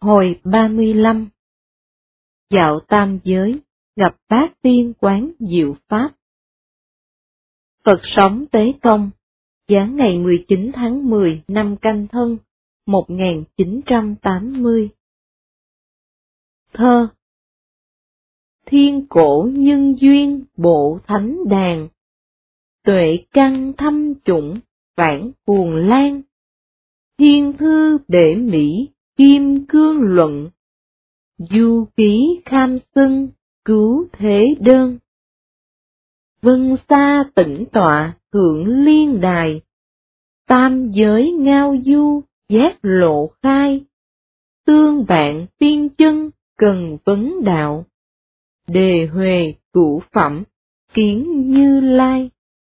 Hồi 35. Dạo tam giới, gặp Bát Tiên quán diệu pháp. Phật sống Tế Công, giáng ngày 19 tháng 10 năm Canh Thân, 1980. Thơ. Thiên cổ nhân duyên bộ thánh đàn, tuệ căn thâm chủng vãn cuồng lan, thiên thư bể mỹ kim cương luận, du ký kham xưng cứu thế đơn. Vân xa tĩnh tọa thượng liên đài, tam giới ngao du giác lộ khai, tương bạn tiên chân cần vấn đạo, đề huề cửu phẩm kiến Như Lai.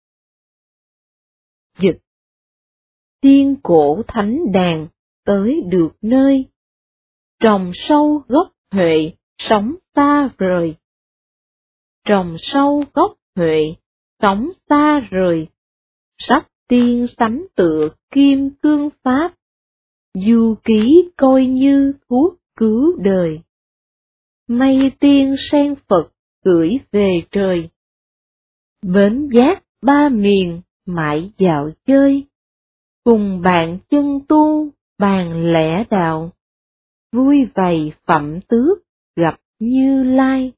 Dịch. Tiên cổ thánh đàn tới được nơi, trồng sâu gốc huệ sống xa rời. Trồng sâu gốc huệ sống xa rời, sách tiên sánh tựa kim cương pháp, du ký coi như thuốc cứu đời. Mây tiên sen Phật gửi về trời, bến giác ba miền mãi dạo chơi, cùng bạn chân tu bàn lẽ đạo, vui vầy phẩm tước gặp Như Lai.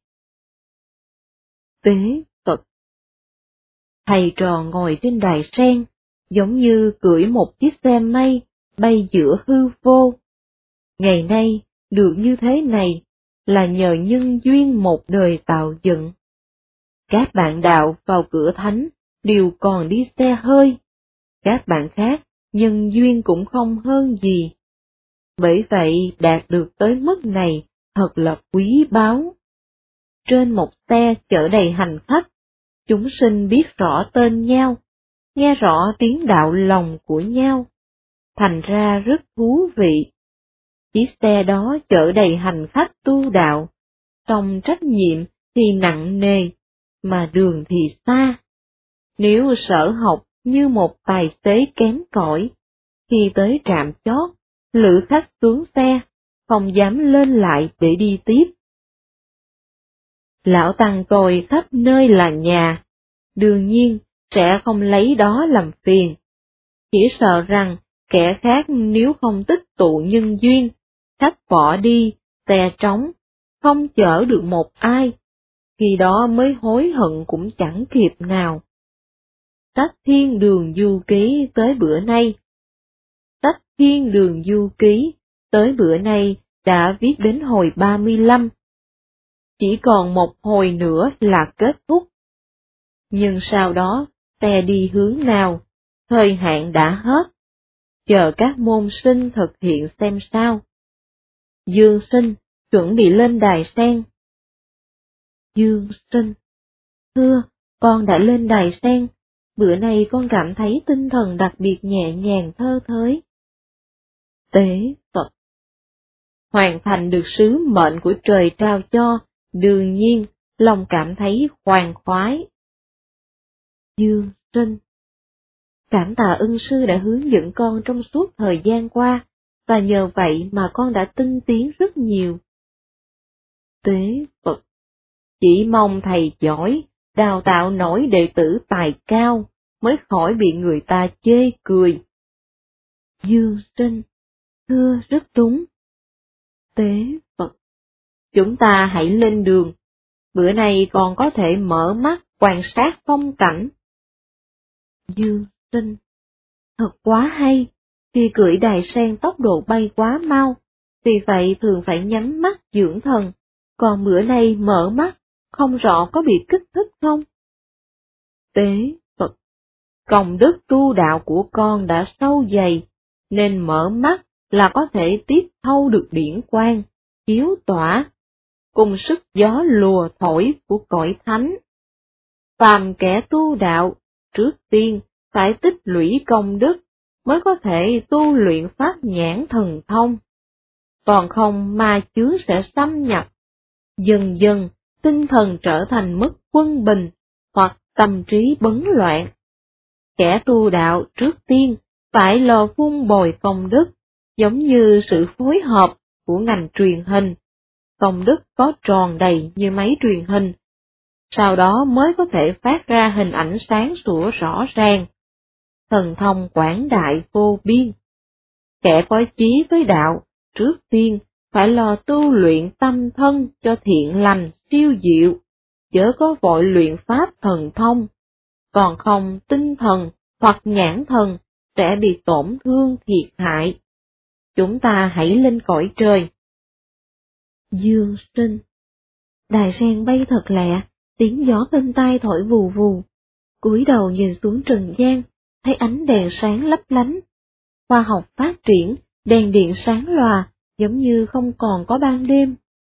Tế Phật. Thầy trò ngồi trên đài sen, giống như cưỡi một chiếc xe mây bay giữa hư vô. Ngày nay được như thế này là nhờ nhân duyên một đời tạo dựng. Các bạn đạo vào cửa thánh đều còn đi xe hơi, các bạn khác nhân duyên cũng không hơn gì. Bởi vậy đạt được tới mức này thật là quý báu. Trên một xe chở đầy hành khách, chúng sinh biết rõ tên nhau, nghe rõ tiếng đạo lòng của nhau, thành ra rất thú vị. Chiếc xe đó chở đầy hành khách tu đạo, song trách nhiệm thì nặng nề, mà đường thì xa. Nếu sở học như một tài xế kém cỏi, khi tới trạm chót, lữ khách xuống xe, không dám lên lại để đi tiếp. Lão Tăng coi khắp nơi là nhà, đương nhiên sẽ không lấy đó làm phiền. Chỉ sợ rằng kẻ khác nếu không tích tụ nhân duyên, khách bỏ đi, xe trống, không chở được một ai, khi đó mới hối hận cũng chẳng kịp nào. Sách Thiên Đường Du Ký tới bữa nay. Sách Thiên Đường Du Ký tới bữa nay đã viết đến hồi 35. Chỉ còn một hồi nữa là kết thúc. Nhưng sau đó, xe đi hướng nào, thời hạn đã hết. Chờ các môn sinh thực hiện xem sao. Dương Sinh chuẩn bị lên đài sen. Dương Sinh. Thưa, con đã lên đài sen. Bữa nay con cảm thấy tinh thần đặc biệt nhẹ nhàng thơ thới. Tế Phật. Hoàn thành được sứ mệnh của trời trao cho, đương nhiên, lòng cảm thấy khoan khoái. Dương Sinh. Cảm tạ ân sư đã hướng dẫn con trong suốt thời gian qua, và nhờ vậy mà con đã tinh tiến rất nhiều. Tế Phật. Chỉ mong thầy giỏi, đào tạo nổi đệ tử tài cao, mới khỏi bị người ta chê cười. Dương Sinh. Thưa rất đúng. Tế Phật. Chúng ta hãy lên đường. Bữa nay còn có thể mở mắt quan sát phong cảnh. Dương Sinh. Thật quá hay, khi cưỡi đài sen tốc độ bay quá mau, vì vậy thường phải nhắm mắt dưỡng thần, còn bữa nay mở mắt, không rõ có bị kích thích không? Tế Phật. Công đức tu đạo của con đã sâu dày, nên mở mắt là có thể tiếp thâu được điển quang, chiếu tỏa, cùng sức gió lùa thổi của cõi thánh. Phàm kẻ tu đạo, trước tiên phải tích lũy công đức, mới có thể tu luyện pháp nhãn thần thông. Còn không ma chướng sẽ xâm nhập. Dần dần, tinh thần trở thành mất quân bình, hoặc tâm trí bấn loạn. Kẻ tu đạo trước tiên phải lo vun bồi công đức, giống như sự phối hợp của ngành truyền hình. Công đức có tròn đầy như máy truyền hình, sau đó mới có thể phát ra hình ảnh sáng sủa rõ ràng. Thần thông quảng đại vô biên. Kẻ có chí với đạo, trước tiên phải lo tu luyện tâm thân cho thiện lành siêu diệu, chớ có vội luyện pháp thần thông, còn không tinh thần hoặc nhãn thần sẽ bị tổn thương thiệt hại. Chúng ta hãy lên cõi trời. Dương Sinh. Đài sen bay thật lẹ, tiếng gió bên tai thổi vù vù. Cúi đầu nhìn xuống trần gian, thấy ánh đèn sáng lấp lánh. Khoa học phát triển, đèn điện sáng lòa, giống như không còn có ban đêm.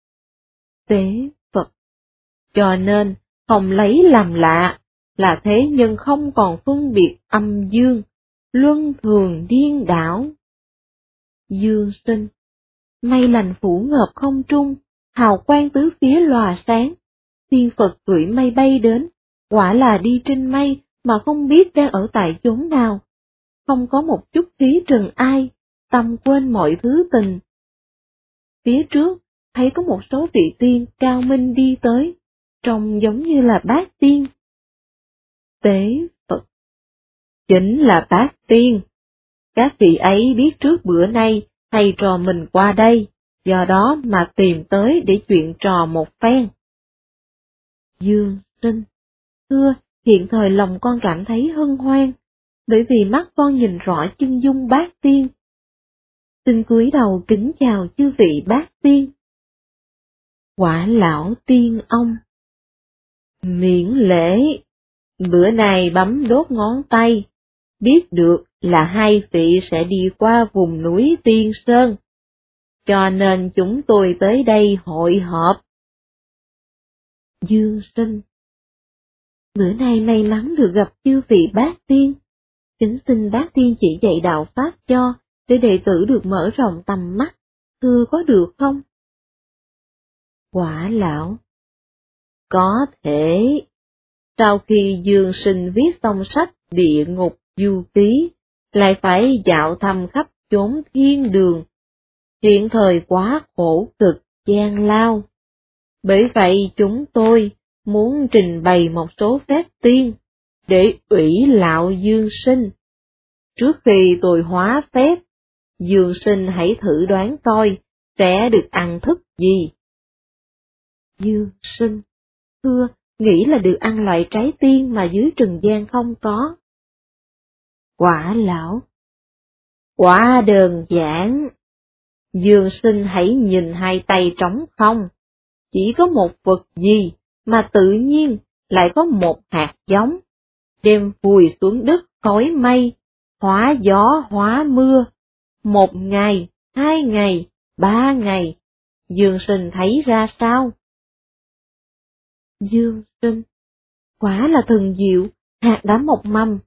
Tế Phật. Cho nên, không lấy làm lạ, là thế nhân không còn phân biệt âm dương, luân thường điên đảo. Dương Sinh. Mây lành phủ ngợp không trung, hào quang tứ phía lòa sáng. Tiên Phật cưỡi mây bay đến, quả là đi trên mây mà không biết đang ở tại chốn nào. Không có một chút khí trần ai, tâm quên mọi thứ tình. Phía trước, thấy có một số vị tiên cao minh đi tới, trông giống như là bát tiên. Tế Phật. Chính là bát tiên. Các vị ấy biết trước bữa nay thầy trò mình qua đây, do đó mà tìm tới để chuyện trò một phen. Dương Sinh. Thưa, hiện thời lòng con cảm thấy hân hoan, bởi vì mắt con nhìn rõ chân dung bát tiên. Xin cúi đầu kính chào chư vị bát tiên. Quả lão tiên ông. Miễn lễ. Bữa nay bấm đốt ngón tay, biết được là hai vị sẽ đi qua vùng núi Tiên Sơn, cho nên chúng tôi tới đây hội họp. Dương Sinh. Bữa nay may mắn được gặp chư vị bát tiên, kính xin bát tiên chỉ dạy đạo pháp cho, để đệ tử được mở rộng tầm mắt, thưa có được không? Quả lão. Có thể. Sau khi Dương Sinh viết xong sách Địa Ngục Du Ký, lại phải dạo thăm khắp chốn thiên đường. Hiện thời quá khổ cực, gian lao. Bởi vậy chúng tôi muốn trình bày một số phép tiên, để ủy lạo Dương Sinh. Trước khi tôi hóa phép, Dương Sinh hãy thử đoán coi, sẽ được ăn thức gì? Dương Sinh. Thưa, nghĩ là được ăn loại trái tiên mà dưới trần gian không có. Quả lão. Quá đơn giản. Dương Sinh hãy nhìn hai tay trống không. Chỉ có một vật gì mà tự nhiên lại có một hạt giống, đem vùi xuống đất cối mây, hóa gió hóa mưa. 1 ngày, 2 ngày, 3 ngày, Dương Sinh thấy ra sao? Dương Sinh. Quả là thần diệu, hạt đã mọc mầm.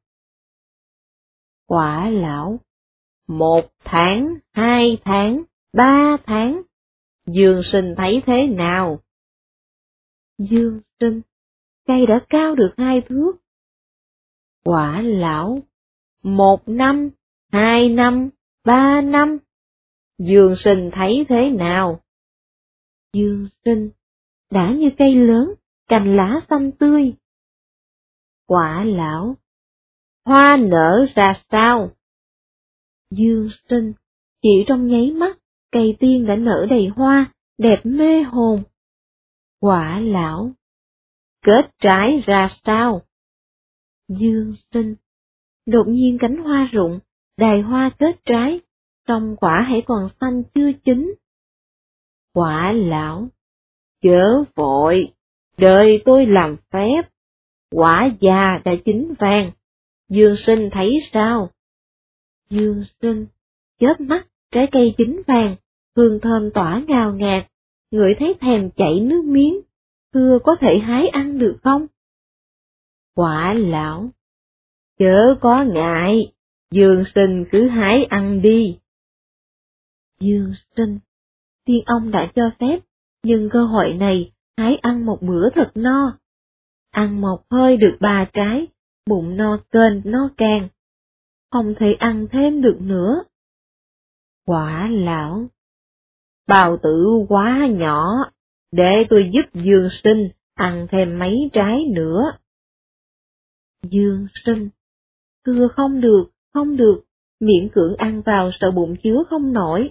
Quả lão. 1 tháng, 2 tháng, 3 tháng, Dương Sinh thấy thế nào? Dương Sinh. Cây đã cao được 2 thước. Quả lão. 1 năm, 2 năm, 3 năm, Dương Sinh thấy thế nào? Dương Sinh. Đã như cây lớn, cành lá xanh tươi. Quả lão. Hoa nở ra sao? Dương Sinh. Chỉ trong nháy mắt, cây tiên đã nở đầy hoa, đẹp mê hồn. Quả lão. Kết trái ra sao? Dương Sinh. Đột nhiên cánh hoa rụng, đài hoa kết trái, song quả hãy còn xanh chưa chín. Quả lão. Chớ vội, đợi tôi làm phép. Quả già đã chín vàng, Dương Sinh thấy sao? Dương Sinh. Chớp mắt, trái cây chín vàng, hương thơm tỏa ngào ngạt, ngửi thấy thèm chảy nước miếng, thưa có thể hái ăn được không? Quả lão. Chớ có ngại, Dương Sinh cứ hái ăn đi. Dương Sinh. Tiên ông đã cho phép, nhưng cơ hội này hái ăn một bữa thật no. Ăn một hơi được 3 trái, bụng no kênh no càng. Không thể ăn thêm được nữa. Quả lão. bào tử quá nhỏ, để tôi giúp Dương Sinh ăn thêm mấy trái nữa. Dương Sinh, thưa không được, miễn cưỡng ăn vào sợ bụng chứa không nổi.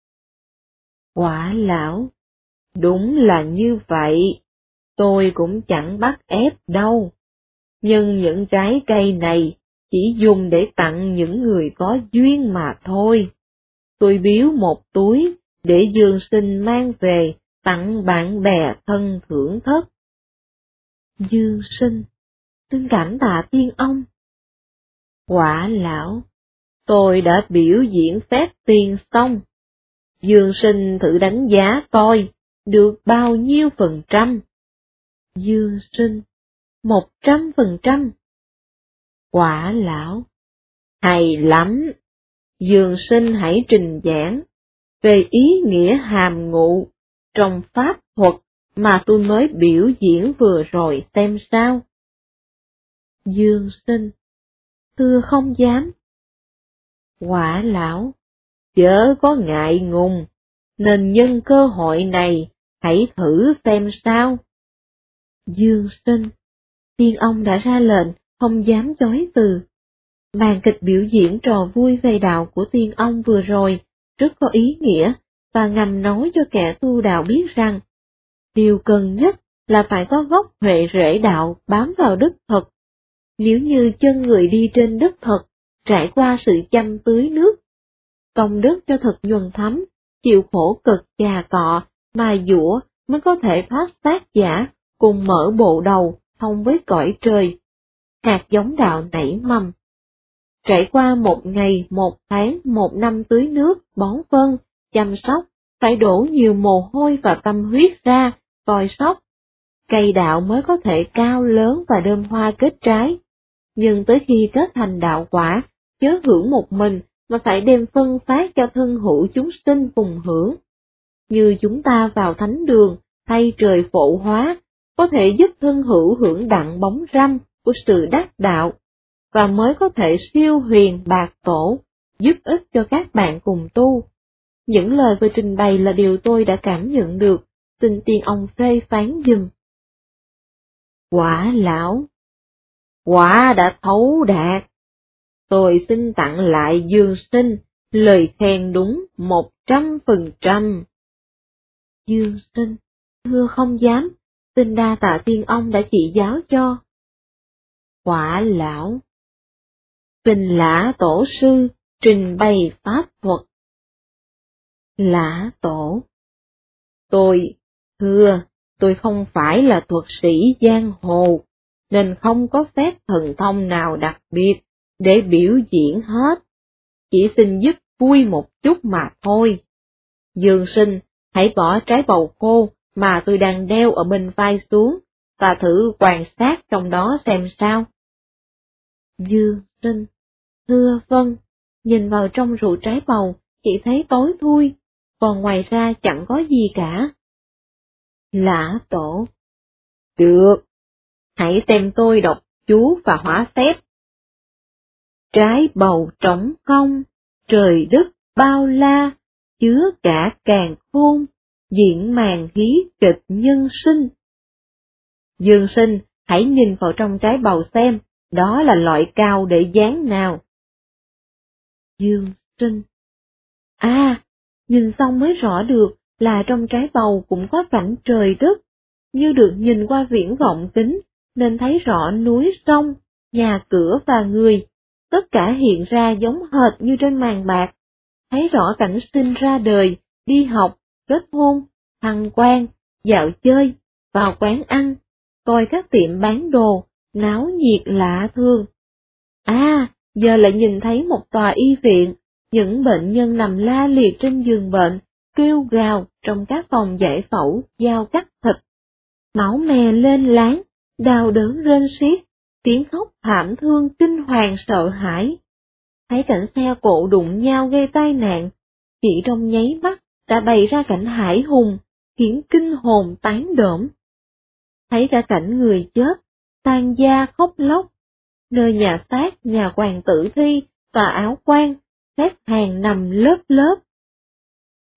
Quả lão, đúng là như vậy, tôi cũng chẳng bắt ép đâu, nhưng những trái cây này chỉ dùng để tặng những người có duyên mà thôi. Tôi biếu một túi để Dương Sinh mang về tặng bạn bè thân thưởng thất. Dương Sinh, xin cảm tạ tiên ông. Quả lão, tôi đã biểu diễn phép tiền xong. Dương Sinh thử đánh giá coi, được bao nhiêu %? Dương Sinh, 100%. Quả lão, hay lắm. Dương Sinh hãy trình giảng về ý nghĩa hàm ngụ trong pháp thuật mà tôi mới biểu diễn vừa rồi xem sao. Dương Sinh, thưa không dám. Quả lão, chớ có ngại ngùng, nên nhân cơ hội này hãy thử xem sao. Dương Sinh, tiên ông đã ra lệnh, không dám chối từ. Màn kịch biểu diễn trò vui về đạo của tiên ông vừa rồi rất có ý nghĩa, và ngầm nói cho kẻ tu đạo biết rằng, điều cần nhất là phải có gốc huệ rễ đạo bám vào đất thật. Nếu như chân người đi trên đất thật, trải qua sự chăm tưới nước, công đức cho thật nhuần thấm, chịu khổ cực chà cọ, mà dũa mới có thể thoát xác giả, cùng mở bộ đầu thông với cõi trời. Hạt giống đạo nảy mầm. Trải qua 1 ngày, 1 tháng, 1 năm tưới nước, bón phân, chăm sóc, phải đổ nhiều mồ hôi và tâm huyết ra, coi sóc. Cây đạo mới có thể cao lớn và đơm hoa kết trái. Nhưng tới khi kết thành đạo quả, chớ hưởng một mình, mà phải đem phân phát cho thân hữu chúng sinh cùng hưởng. Như chúng ta vào thánh đường, thay trời phổ hóa, có thể giúp thân hữu hưởng đặng bóng râm của sự đắc đạo, và mới có thể siêu huyền bạc tổ, giúp ích cho các bạn cùng tu. Những lời vừa trình bày là điều tôi đã cảm nhận được, xin tiên ông phê phán dùm. Quả lão, quả đã thấu đạt. Tôi xin tặng lại Dương Sinh lời khen đúng 100%. Dương Sinh, thưa không dám, xin đa tạ tiên ông đã chỉ giáo cho. Quả lão, Bình Lã Tổ sư trình bày pháp thuật. Lã Tổ, tôi không phải là thuật sĩ giang hồ, nên không có phép thần thông nào đặc biệt để biểu diễn hết, chỉ xin giúp vui một chút mà thôi. Dương Sinh, hãy bỏ trái bầu khô mà tôi đang đeo ở bên vai xuống, và thử quan sát trong đó xem sao. Dương Sinh, thưa vâng, nhìn vào trong rượu trái bầu, chỉ thấy tối thui, còn ngoài ra chẳng có gì cả. Lã Tổ, được, hãy xem tôi đọc chú và hóa phép. Trái bầu trống không, trời đất bao la, chứa cả càn khôn, diễn màn hí kịch nhân sinh. Dương Sinh, hãy nhìn vào trong trái bầu xem, đó là loại cao để dán nào. Dương Sinh, nhìn xong mới rõ được là trong trái bầu cũng có cảnh trời đất, như được nhìn qua viễn vọng kính, nên thấy rõ núi sông, nhà cửa và người, tất cả hiện ra giống hệt như trên màn bạc, thấy rõ cảnh sinh ra đời, đi học, kết hôn, thăng quan, dạo chơi, vào quán ăn, coi các tiệm bán đồ, náo nhiệt lạ thường. Giờ lại nhìn thấy một tòa y viện, những bệnh nhân nằm la liệt trên giường bệnh, kêu gào trong các phòng giải phẫu, dao cắt thịt. Máu me lên láng, đau đớn rên xiết, tiếng khóc thảm thương kinh hoàng sợ hãi. Thấy cảnh xe cộ đụng nhau gây tai nạn, chỉ trong nháy mắt đã bày ra cảnh hải hùng, khiến kinh hồn tán đổm. Thấy cả cảnh người chết, tàn da khóc lóc, nơi nhà xác nhà hoàng tử thi và áo quan, xếp hàng nằm lớp lớp.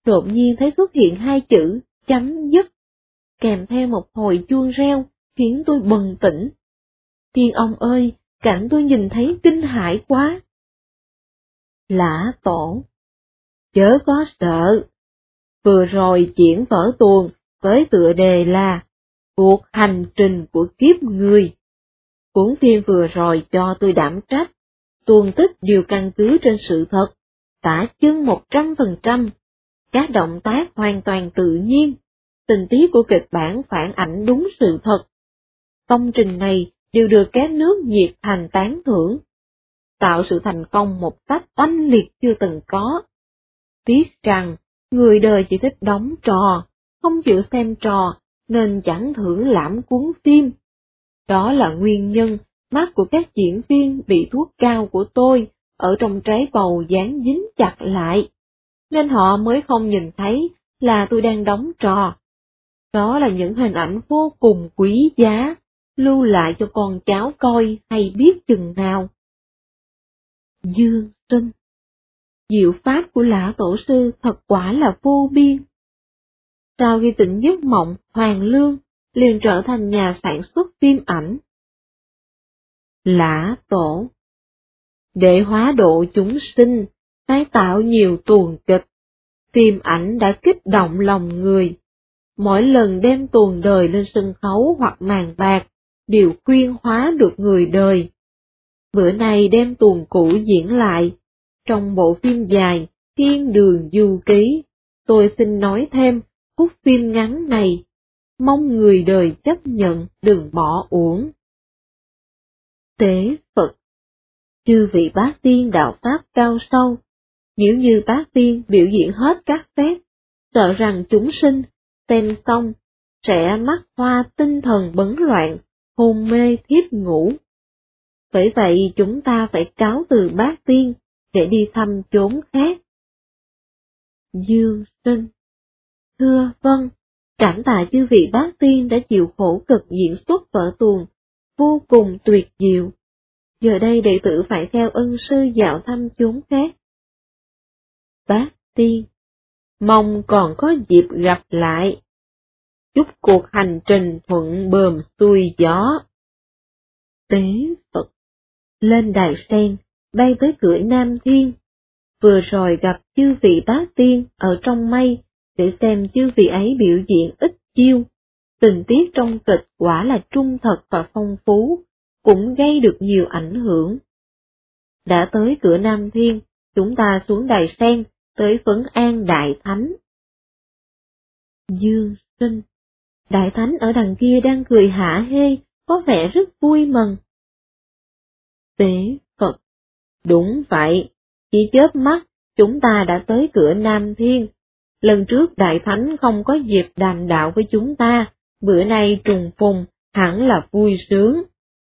đột nhiên thấy xuất hiện hai chữ chấm dứt, kèm theo một hồi chuông reo, khiến tôi bừng tỉnh. Tiên ông ơi, cảnh tôi nhìn thấy kinh hãi quá. Lã Tổ: Chớ có sợ. Vừa rồi diễn vở tuồng với tựa đề là Cuộc hành trình của kiếp người. Cuốn phim vừa rồi cho tôi đảm trách, tuồng tích đều căn cứ trên sự thật, tả chân 100%, các động tác hoàn toàn tự nhiên, tình tiết của kịch bản phản ảnh đúng sự thật. Công trình này đều được các nước nhiệt thành tán thưởng, tạo sự thành công một cách oanh liệt chưa từng có. Tiếc rằng, người đời chỉ thích đóng trò, không chịu xem trò, nên chẳng thưởng lãm cuốn phim. Đó là nguyên nhân mắt của các diễn viên bị thuốc cao của tôi ở trong trái bầu dán dính chặt lại, nên họ mới không nhìn thấy là tôi đang đóng trò. Đó là những hình ảnh vô cùng quý giá, lưu lại cho con cháu coi hay biết chừng nào. Dương Sinh: Diệu pháp của Lã Tổ sư thật quả là vô biên. Sau khi tỉnh giấc mộng, Hoàng Lương liền trở thành nhà sản xuất phim ảnh. Lã Tổ: Để hóa độ chúng sinh, tái tạo nhiều tuồng kịch, phim ảnh đã kích động lòng người. Mỗi lần đem tuồng đời lên sân khấu hoặc màn bạc, đều khuyên hóa được người đời. Bữa nay đem tuồng cũ diễn lại, trong bộ phim dài Thiên Đường Du Ký, tôi xin nói thêm khúc phim ngắn này, mong người đời chấp nhận đừng bỏ uổng. Tế Phật: Chư vị bát tiên đạo pháp cao sâu, nếu như bát tiên biểu diễn hết các phép, sợ rằng chúng sinh xem xong sẽ mắt hoa tinh thần bấn loạn, hôn mê thiếp ngủ. Bởi vậy chúng ta phải cáo từ bát tiên để đi thăm chốn khác. Dương Sinh: Thưa vâng, cảm tạ chư vị bát tiên đã chịu khổ cực diễn xuất vở tuồng, vô cùng tuyệt diệu. Giờ đây đệ tử phải theo ân sư dạo thăm chốn khác. Bát tiên: Mong còn có dịp gặp lại. Chúc cuộc hành trình thuận buồm xuôi gió. Tế Phật: Lên đài sen, bay tới cửa Nam Thiên. Vừa rồi gặp chư vị bát tiên ở trong mây, để xem chư vị ấy biểu diễn ít chiêu. Tình tiết trong kịch quả là trung thật và phong phú, cũng gây được nhiều ảnh hưởng. Đã tới cửa Nam Thiên, chúng ta xuống đài sen, tới vấn an Đại Thánh. Dương Sinh: Đại Thánh ở đằng kia đang cười hả hê, có vẻ rất vui mừng. Tế Phật: Đúng vậy, chỉ chớp mắt, chúng ta đã tới cửa Nam Thiên. Lần trước Đại Thánh không có dịp đàm đạo với chúng ta, bữa nay trùng phùng, hẳn là vui sướng.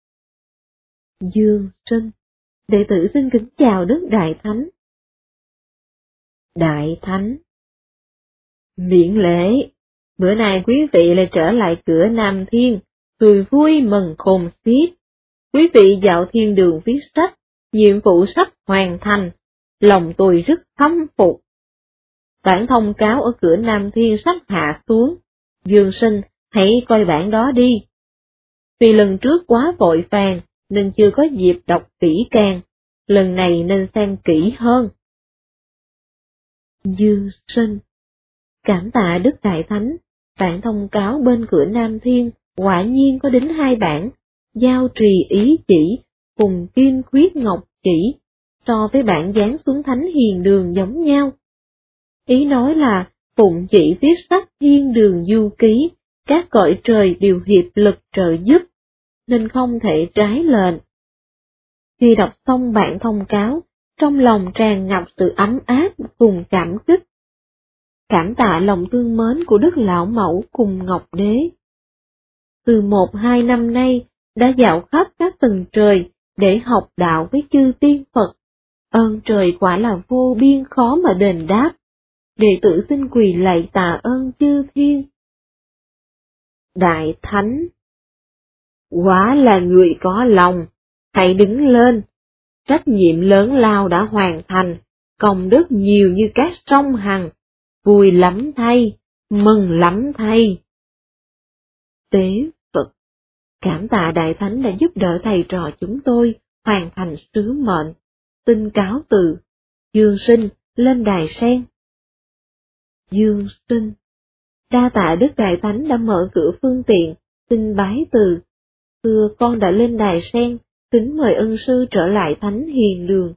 Dương Sinh: Đệ tử xin kính chào Đức Đại Thánh. Đại Thánh: Miễn lễ, bữa nay quý vị lại trở lại cửa Nam Thiên, tôi vui mừng khôn xiết. Quý vị dạo thiên đường viết sách, nhiệm vụ sắp hoàn thành, lòng tôi rất khâm phục. Bản thông cáo ở cửa Nam Thiên sắp hạ xuống, Dương Sinh hãy coi bản đó đi. Vì lần trước quá vội vàng nên chưa có dịp đọc kỹ càng, lần này nên xem kỹ hơn. Dương Sinh: Cảm tạ Đức Đại Thánh, bản thông cáo bên cửa Nam Thiên quả nhiên có đến 2 bản, Giao Trì Ý Chỉ cùng Kim Khuyết Ngọc Chỉ, so với bản dán xuống Thánh Hiền Đường giống nhau. Ý nói là Phụng Chỉ viết sách Thiên Đường Du Ký, các cõi trời đều hiệp lực trợ giúp, nên không thể trái lệnh. Khi đọc xong bản thông cáo, trong lòng tràn ngập sự ấm áp cùng cảm kích. Cảm tạ lòng thương mến của Đức Lão Mẫu cùng Ngọc Đế. Từ 1-2 năm nay, đã dạo khắp các tầng trời để học đạo với chư tiên Phật. Ơn trời quả là vô biên khó mà đền đáp. Đệ tử xin quỳ lạy tạ ơn chư thiên. Đại Thánh: Quả là người có lòng, hãy đứng lên. Trách nhiệm lớn lao đã hoàn thành, công đức nhiều như các sông Hằng. vui lắm thay, mừng lắm thay. Tế Phật, cảm tạ Đại Thánh đã giúp đỡ thầy trò chúng tôi hoàn thành sứ mệnh. Xin cáo từ. Dương Sinh lên đài sen. Dương Sinh, đa tạ Đức Đại Thánh đã mở cửa phương tiện, xin bái từ. Thưa con đã lên đài sen, kính mời ân sư trở lại Thánh Hiền Đường.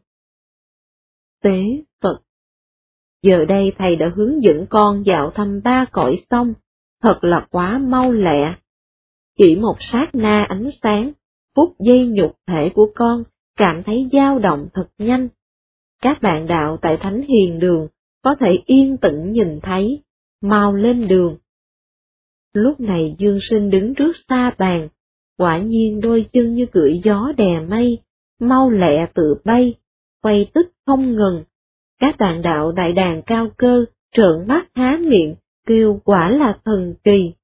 Tế Phật, giờ đây thầy đã hướng dẫn con dạo thăm ba cõi xong, thật là quá mau lẹ. Chỉ một sát na ánh sáng, phút giây nhục thể của con cảm thấy dao động thật nhanh. Các bạn đạo tại Thánh Hiền Đường có thể yên tĩnh nhìn thấy, mau lên đường. Lúc này Dương Sinh đứng trước sa bàn, quả nhiên đôi chân như cưỡi gió đè mây, mau lẹ tự bay, quay tức không ngừng. Các bạn đạo đại đàn cao cơ, trợn mắt há miệng, kêu quả là thần kỳ.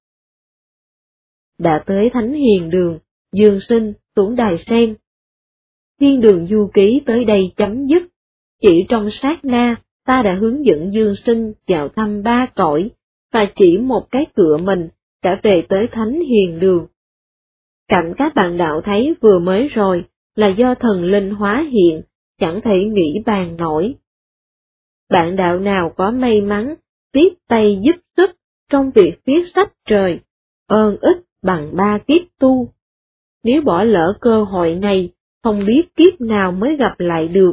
Đã tới Thánh Hiền Đường, Dương Sinh xuống đài sen. Thiên Đường du ký tới đây chấm dứt. Chỉ trong sát na, ta đã hướng dẫn Dương Sinh dạo thăm ba cõi, và chỉ một cái cửa mình đã về tới Thánh Hiền Đường. Cảnh các bạn đạo thấy vừa mới rồi là do thần linh hóa hiện, chẳng thể nghĩ bàn nổi. Bạn đạo nào có may mắn, tiếp tay giúp sức trong việc viết sách trời, ơn ích bằng 3 kiếp tu. Nếu bỏ lỡ cơ hội này, không biết kiếp nào mới gặp lại được.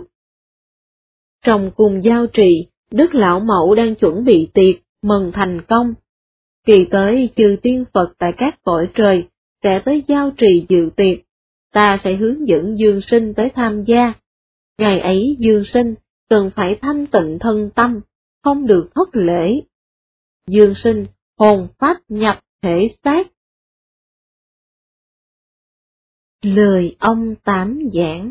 Trong cùng giao trì, Đức Lão Mẫu đang chuẩn bị tiệc, mừng thành công. Kỳ tới chư tiên Phật tại các cõi trời, sẽ tới giao trì dự tiệc, ta sẽ hướng dẫn Dương Sinh tới tham gia. Ngày ấy Dương Sinh cần phải thanh tịnh thân tâm, không được thất lễ. Dương Sinh hồn phách nhập thể xác. Lời ông Tám giảng.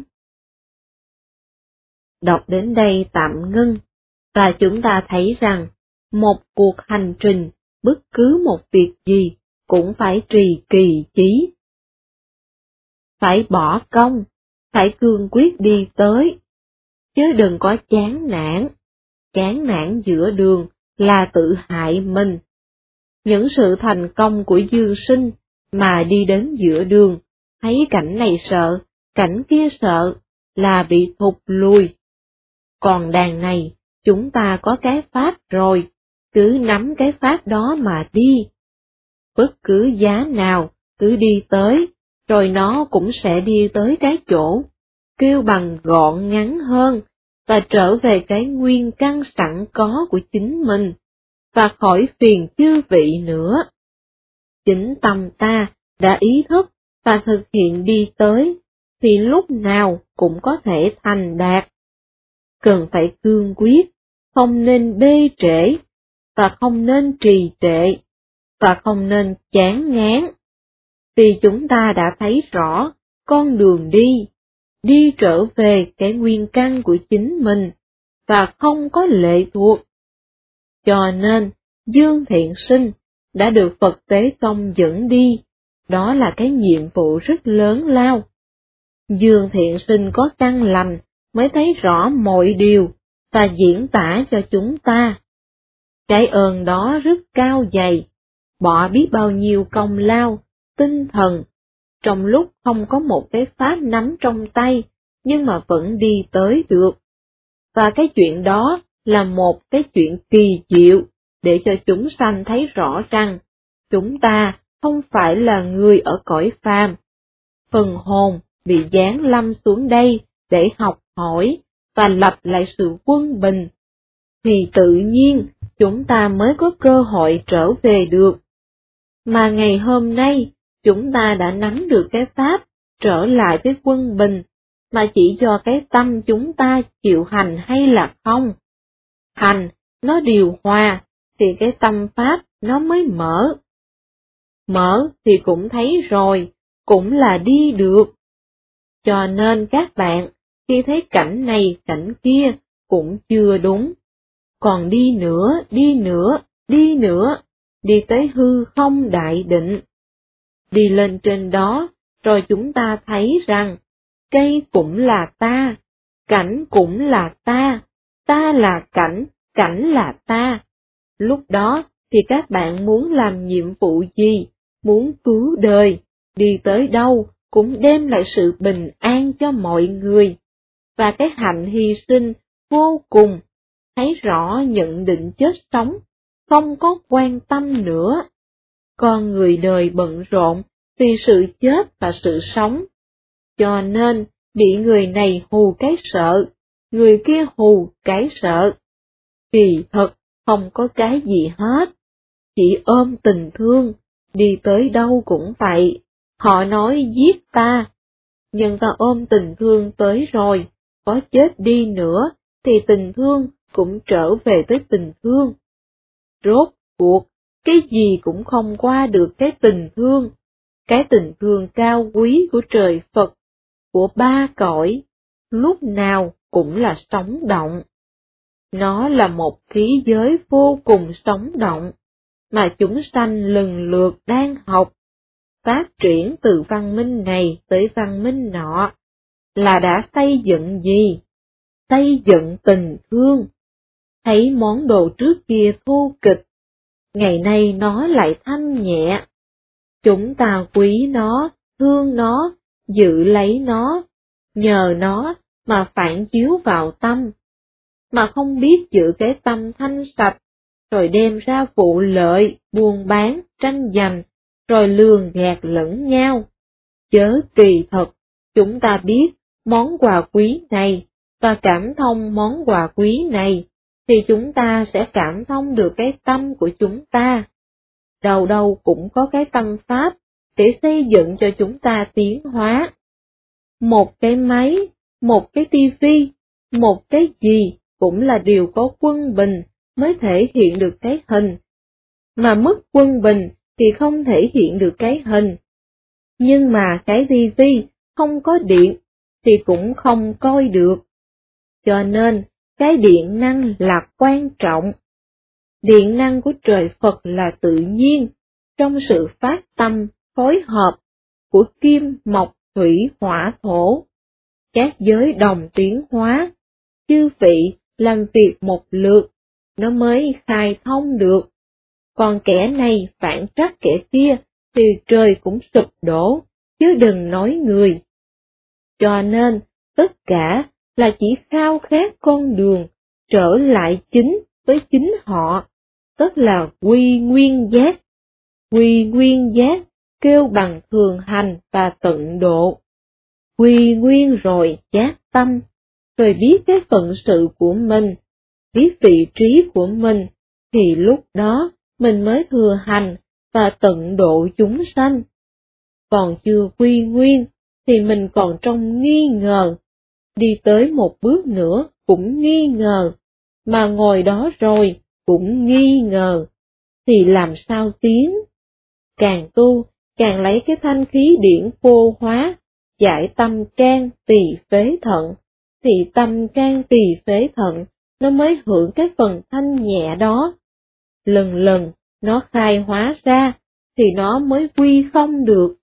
Đọc đến đây tạm ngưng, và chúng ta thấy rằng, một cuộc hành trình, bất cứ một việc gì, cũng phải trì kỳ chí. Phải bỏ công, phải cương quyết đi tới, chứ đừng có chán nản giữa đường là tự hại mình. Những sự thành công của Dương Sinh mà đi đến giữa đường, thấy cảnh này sợ, cảnh kia sợ, là bị thụt lùi. Còn đàn này, chúng ta có cái pháp rồi, cứ nắm cái pháp đó mà đi. Bất cứ giá nào, cứ đi tới, rồi nó cũng sẽ đi tới cái chỗ, kêu bằng gọn ngắn hơn, và trở về cái nguyên căn sẵn có của chính mình, và khỏi phiền chư vị nữa. Chính tâm ta đã ý thức và thực hiện đi tới, thì lúc nào cũng có thể thành đạt. Cần phải cương quyết, không nên bê trễ, và không nên trì trệ, và không nên chán ngán. Vì chúng ta đã thấy rõ con đường đi trở về cái nguyên căn của chính mình, và không có lệ thuộc. Cho nên, Dương Thiện Sinh đã được Phật Tế Tông dẫn đi, đó là cái nhiệm vụ rất lớn lao. Dương Thiện Sinh có căn lành mới thấy rõ mọi điều, và diễn tả cho chúng ta. Cái ơn đó rất cao dày, bỏ biết bao nhiêu công lao, tinh thần, trong lúc không có một cái pháp nắm trong tay, nhưng mà vẫn đi tới được. Và cái chuyện đó là một cái chuyện kỳ diệu, để cho chúng sanh thấy rõ rằng, chúng ta không phải là người ở cõi phàm. Phần hồn bị giáng lâm xuống đây để học hỏi, và lập lại sự quân bình, thì tự nhiên chúng ta mới có cơ hội trở về được. Mà ngày hôm nay, chúng ta đã nắm được cái pháp trở lại với quân bình, mà chỉ do cái tâm chúng ta chịu hành hay là không. Hành, nó điều hòa, thì cái tâm pháp nó mới mở. Mở thì cũng thấy rồi, cũng là đi được. Cho nên các bạn, khi thấy cảnh này cảnh kia, cũng chưa đúng. Còn đi nữa, đi tới hư không đại định. Đi lên trên đó, rồi chúng ta thấy rằng, cây cũng là ta, cảnh cũng là ta là cảnh, cảnh là ta. Lúc đó thì các bạn muốn làm nhiệm vụ gì, muốn cứu đời, đi tới đâu cũng đem lại sự bình an cho mọi người. Và cái hạnh hy sinh vô cùng, thấy rõ nhận định chết sống, không có quan tâm nữa. Con người đời bận rộn vì sự chết và sự sống, cho nên bị người này hù cái sợ, người kia hù cái sợ. Kỳ thật không có cái gì hết, chỉ ôm tình thương, đi tới đâu cũng vậy. Họ nói giết ta, nhưng ta ôm tình thương tới rồi, có chết đi nữa thì tình thương cũng trở về tới tình thương. Rốt cuộc, cái gì cũng không qua được cái tình thương cao quý của trời Phật, của ba cõi, lúc nào cũng là sống động. Nó là một khí giới vô cùng sống động, mà chúng sanh lần lượt đang học, phát triển từ văn minh này tới văn minh nọ, là đã xây dựng gì? Xây dựng tình thương. Thấy món đồ trước kia thô kịch, ngày nay nó lại thanh nhẹ. Chúng ta quý nó, thương nó, giữ lấy nó, nhờ nó mà phản chiếu vào tâm, mà không biết giữ cái tâm thanh sạch, rồi đem ra vụ lợi, buôn bán, tranh giành, rồi lường gạt lẫn nhau. Chớ kỳ thật, chúng ta biết món quà quý này, và cảm thông món quà quý này, thì chúng ta sẽ cảm thông được cái tâm của chúng ta. Đầu đầu cũng có cái tâm pháp, để xây dựng cho chúng ta tiến hóa. Một cái máy, một cái tivi, một cái gì cũng là điều có quân bình mới thể hiện được cái hình, mà mất quân bình thì không thể hiện được cái hình. Nhưng mà cái tivi không có điện thì cũng không coi được. Cho nên, cái điện năng là quan trọng. Điện năng của trời Phật là tự nhiên, trong sự phát tâm, phối hợp của kim, mộc, thủy, hỏa, thổ. Các giới đồng tiến hóa, chư vị làm việc một lượt, nó mới khai thông được. Còn kẻ này phản trắc kẻ kia, thì trời cũng sụp đổ, chứ đừng nói người. Cho nên, tất cả là chỉ khao khát con đường, trở lại chính với chính họ, tức là quy nguyên giác. Quy nguyên giác kêu bằng thường hành và tận độ. Quy nguyên rồi giác tâm, rồi biết cái phận sự của mình, biết vị trí của mình, thì lúc đó mình mới thừa hành và tận độ chúng sanh. Còn chưa quy nguyên, thì mình còn trong nghi ngờ, đi tới một bước nữa cũng nghi ngờ, mà ngồi đó rồi cũng nghi ngờ, thì làm sao tiến? Càng tu, càng lấy cái thanh khí điển vô hóa, giải tâm can tỳ phế thận, thì tâm can tỳ phế thận, nó mới hưởng cái phần thanh nhẹ đó. Lần lần, nó khai hóa ra, thì nó mới quy không được.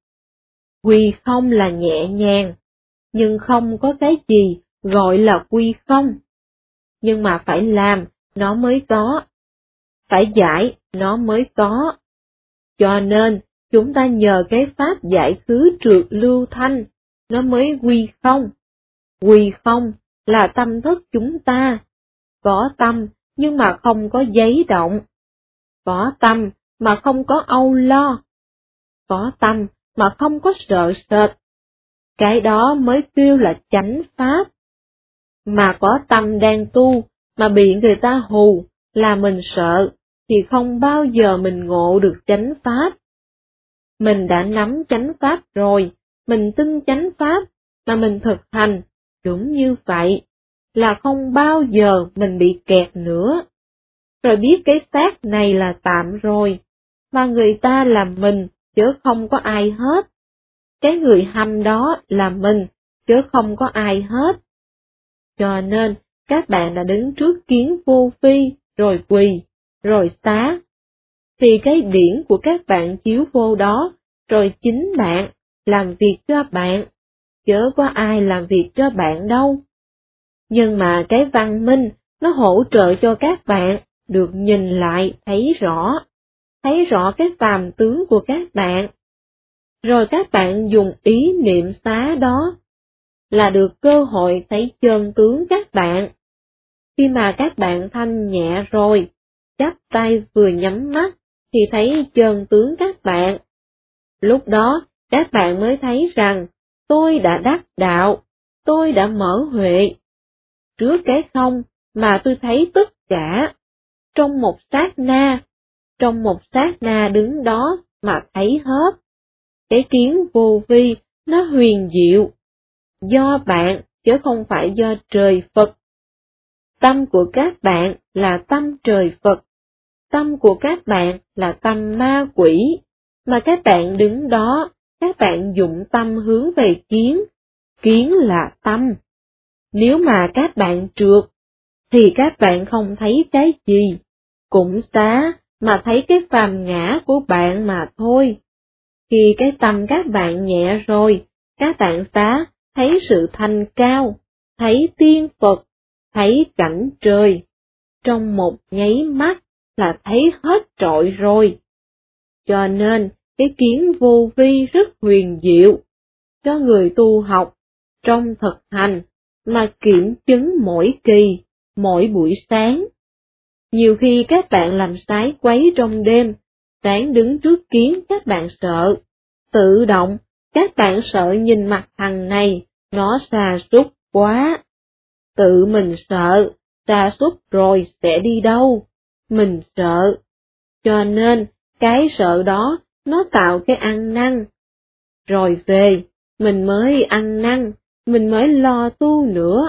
Quy không là nhẹ nhàng, nhưng không có cái gì gọi là quy không. Nhưng mà phải làm, nó mới có. Phải giải, nó mới có. Cho nên, chúng ta nhờ cái pháp giải khứ trượt lưu thanh, nó mới quy không. Quy không là tâm thức chúng ta. Có tâm, nhưng mà không có giấy động. Có tâm, mà không có âu lo. Có tâm, mà không có sợ sệt. Cái đó mới kêu là chánh pháp. Mà có tâm đang tu, mà bị người ta hù, là mình sợ, thì không bao giờ mình ngộ được chánh pháp. Mình đã nắm chánh pháp rồi, mình tin chánh pháp, mà mình thực hành, đúng như vậy, là không bao giờ mình bị kẹt nữa. Rồi biết cái xác này là tạm rồi, mà người ta là mình, chứ không có ai hết. Cái người hâm đó là mình, chứ không có ai hết. Cho nên, các bạn đã đứng trước kiến vô vi, rồi quỳ, rồi xá. Thì cái điển của các bạn chiếu vô đó, rồi chính bạn làm việc cho bạn, chớ có ai làm việc cho bạn đâu. Nhưng mà cái văn minh, nó hỗ trợ cho các bạn, được nhìn lại thấy rõ cái phàm tướng của các bạn. Rồi các bạn dùng ý niệm xá đó là được cơ hội thấy chân tướng các bạn. Khi mà các bạn thanh nhẹ rồi, chắp tay vừa nhắm mắt thì thấy chân tướng các bạn. Lúc đó các bạn mới thấy rằng tôi đã đắc đạo, tôi đã mở huệ. Trước cái không mà tôi thấy tất cả, trong một sát na đứng đó mà thấy hết. Cái kiến vô vi nó huyền diệu, do bạn chứ không phải do trời Phật. Tâm của các bạn là tâm trời Phật, tâm của các bạn là tâm ma quỷ, mà các bạn đứng đó, các bạn dụng tâm hướng về kiến là tâm. Nếu mà các bạn trượt, thì các bạn không thấy cái gì, cũng xá mà thấy cái phàm ngã của bạn mà thôi. Khi cái tâm các bạn nhẹ rồi, các bạn xá thấy sự thanh cao, thấy tiên Phật, thấy cảnh trời. Trong một nháy mắt là thấy hết trọi rồi. Cho nên, cái kiến vô vi rất huyền diệu, cho người tu học, trong thực hành, mà kiểm chứng mỗi kỳ, mỗi buổi sáng. Nhiều khi các bạn làm sái quấy trong đêm, sáng đứng trước kiến các bạn sợ, tự động, các bạn sợ nhìn mặt thằng này, nó sa sút quá. Tự mình sợ, sa sút rồi sẽ đi đâu? Mình sợ. Cho nên, cái sợ đó, nó tạo cái ăn năn. Rồi về, mình mới ăn năn, mình mới lo tu nữa.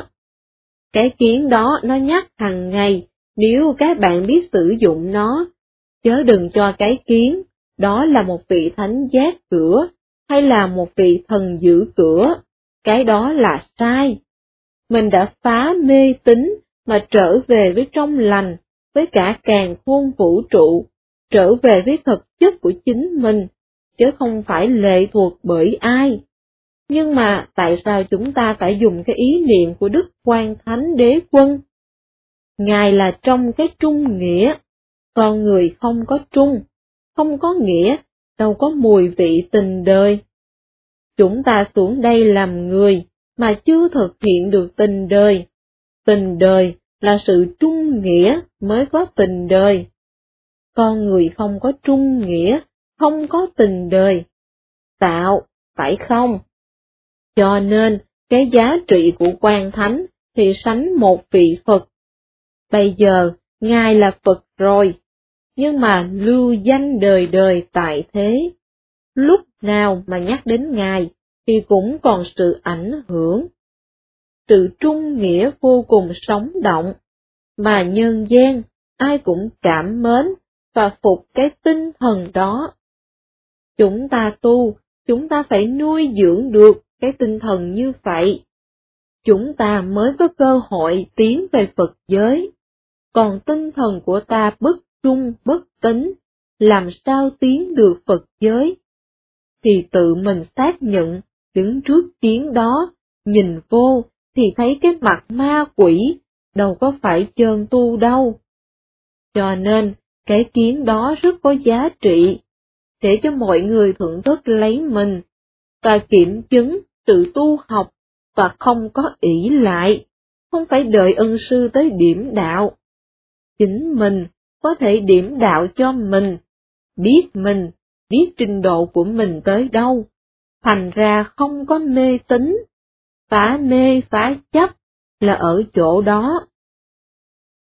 Cái kiến đó nó nhắc hàng ngày, nếu các bạn biết sử dụng nó, chớ đừng cho cái kiến, đó là một vị thánh giác cửa, hay là một vị thần giữ cửa, cái đó là sai. Mình đã phá mê tín mà trở về với trong lành, với cả càn khôn vũ trụ, trở về với thực chất của chính mình, chứ không phải lệ thuộc bởi ai. Nhưng mà tại sao chúng ta phải dùng cái ý niệm của Đức Quan Thánh Đế Quân? Ngài là trong cái trung nghĩa, con người không có trung, không có nghĩa, đâu có mùi vị tình đời. Chúng ta xuống đây làm người, mà chưa thực hiện được tình đời. Tình đời là sự trung nghĩa mới có tình đời. Con người không có trung nghĩa, không có tình đời. Tạo, phải không? Cho nên, cái giá trị của Quan Thánh thì sánh một vị Phật. Bây giờ, Ngài là Phật rồi, nhưng mà lưu danh đời đời tại thế. Lúc nào mà nhắc đến Ngài, thì cũng còn sự ảnh hưởng. Sự trung nghĩa vô cùng sống động, mà nhân gian ai cũng cảm mến và phục cái tinh thần đó. Chúng ta tu, chúng ta phải nuôi dưỡng được cái tinh thần như vậy. Chúng ta mới có cơ hội tiến về Phật giới. Còn tinh thần của ta bất trung, bất tín, làm sao tiến được Phật giới? Thì tự mình xác nhận, đứng trước kiến đó, nhìn vô, thì thấy cái mặt ma quỷ, đâu có phải chân tu đâu. Cho nên, cái kiến đó rất có giá trị, để cho mọi người thưởng thức lấy mình, và kiểm chứng sự tu học, và không có ỷ lại, không phải đợi ân sư tới điểm đạo. Chính mình có thể điểm đạo cho mình, biết trình độ của mình tới đâu, thành ra không có mê tín, phá mê phá chấp là ở chỗ đó.